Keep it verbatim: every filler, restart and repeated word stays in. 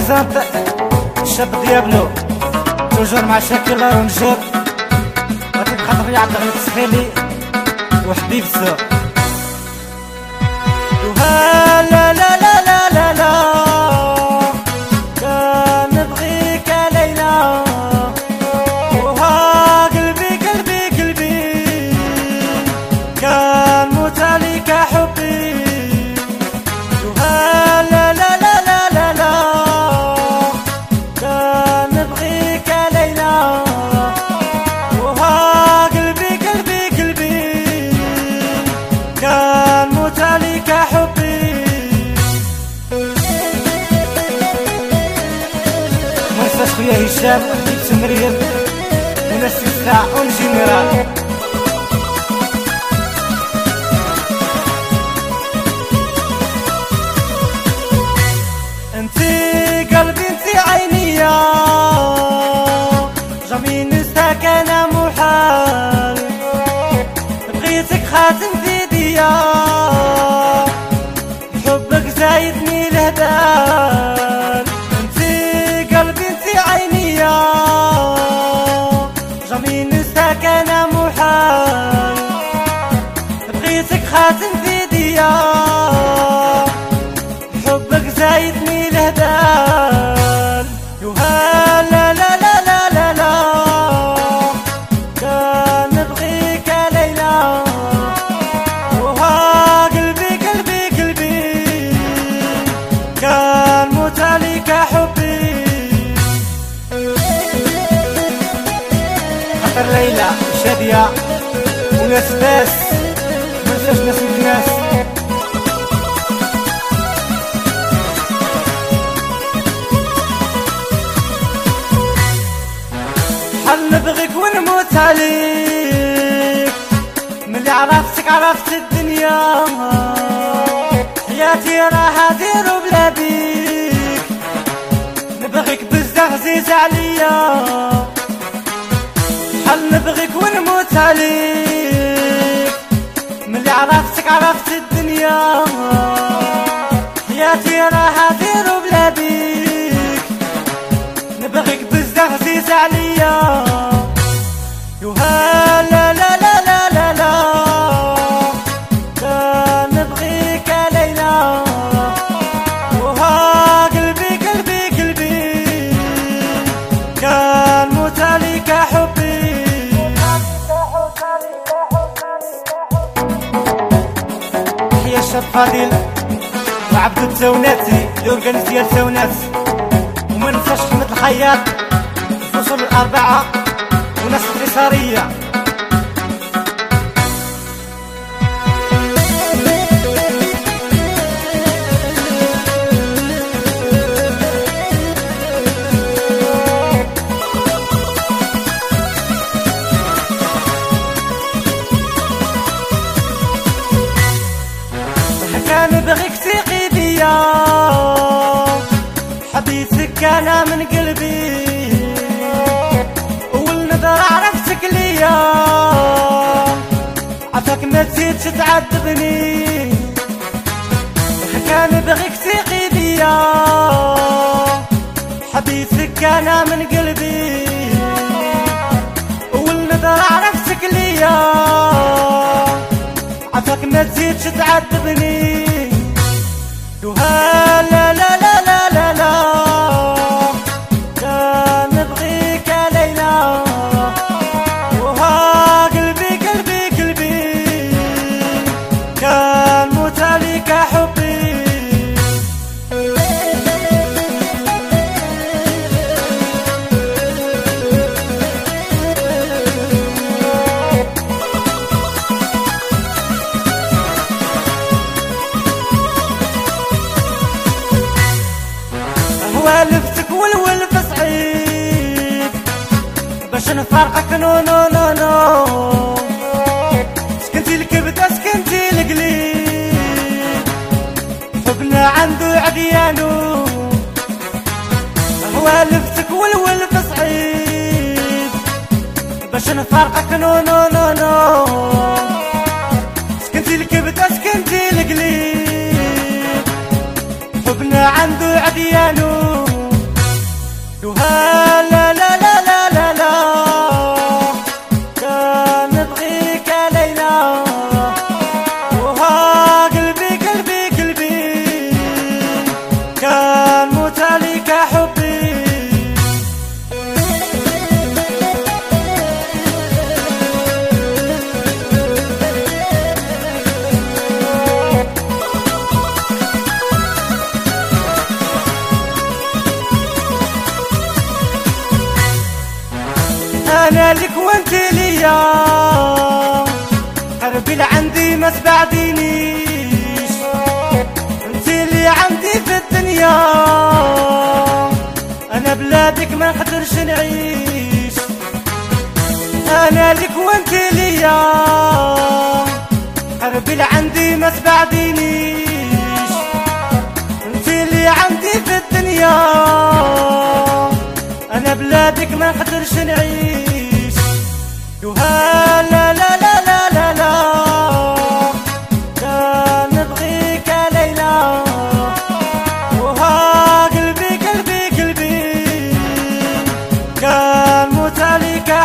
بريزانت الشاب ديابلو توجور مع شاكر ونجاب غادي بخاطري عبد الغني السخيلي وحبيب سو لا لا لا لا لا لا كنبغيك ليلى وها قلبي قلبي قلبي كنموت عليك حبي لا لا لا لا لا لا كنبغيك ليلى وها قلبي قلبي قلبي كنموت عليك حبي منساش خويا هشام وحبيبت مريم وناس الساعة والجنرال انتي قلبي انتي عينيا جميل ننساك انا محال بغيتك خاتم في ايديا حبك زايدني الهبال انتي قلبي انتي عينيا جميل ننساك انا محال بغيتك خاتم في ايديا حبك زايدني الهبال يوها لا لا لا لا لا لا كنبغيك ليلى وها قلبي قلبي قلبي كنموت عليك حبي خاطر ليلى شادية وناس باس منساش ناس الناس نبغيك ونموت عليك ملي عرفتك عرفت الدنيا حياتي راح ادير بلا بيك نبغيك بزاف عزيز عليا شحال نبغيك ونموت عليك ملي عرفتك عرفت الدنيا حياتي راح ادير بلا بيك نبغيك بزاف عزيز عليا يوها لا لا لا لا لا لا كنبغيك ليلى وها قلبي قلبي قلبي كنموت عليك حبي يا شاب فاضل وعبد التوناتي الاورغانيزيه التونات وما ننساش احمد الخياط فصول الاربعه وناس القيصريه كنبغيك ثقي بيا حبيتك انا من قلبي اول نظرة عرفتك ليا عفاك ما تزيدش تعذبني كنبغيك ثقي بيا حبيتك انا من قلبي اول نظرة عرفتك ليا عفاك ما تزيدش تعذبني يوها لا لا لا لا لا لا كنبغيك ليلى وها قلبي قلبي قلبي كنموت عليك حبي والفتك والولف صعيب باش نفارقك نو نو نو نو سكنتي الكبده سكنتي القليب حبنا عنده عديانو والفتك والولف صعيب باش نفارقك نو نو نو نو سكنتي الكبده سكنتي القليب حبنا عنده عديانو يوها لا لا لا لا لا لا كان نبغيك ليلى يوها قلبي قلبي قلبي كان موت عليك حبي. انا لك وانت ليا قلبي لعندي ما تبعدينيش، انت اللي عندي في الدنيا انا بلادك ما نقدرش نعيش. انا لك وانت ليا قلبي لعندي ما تبعدينيش، انت اللي عندي في الدنيا انا بلادك ما نقدرش نعيش. يوها لا لا لا لا لا لا كان نبغيك ليلى يوها قلبي قلبي قلبي كان موت عليك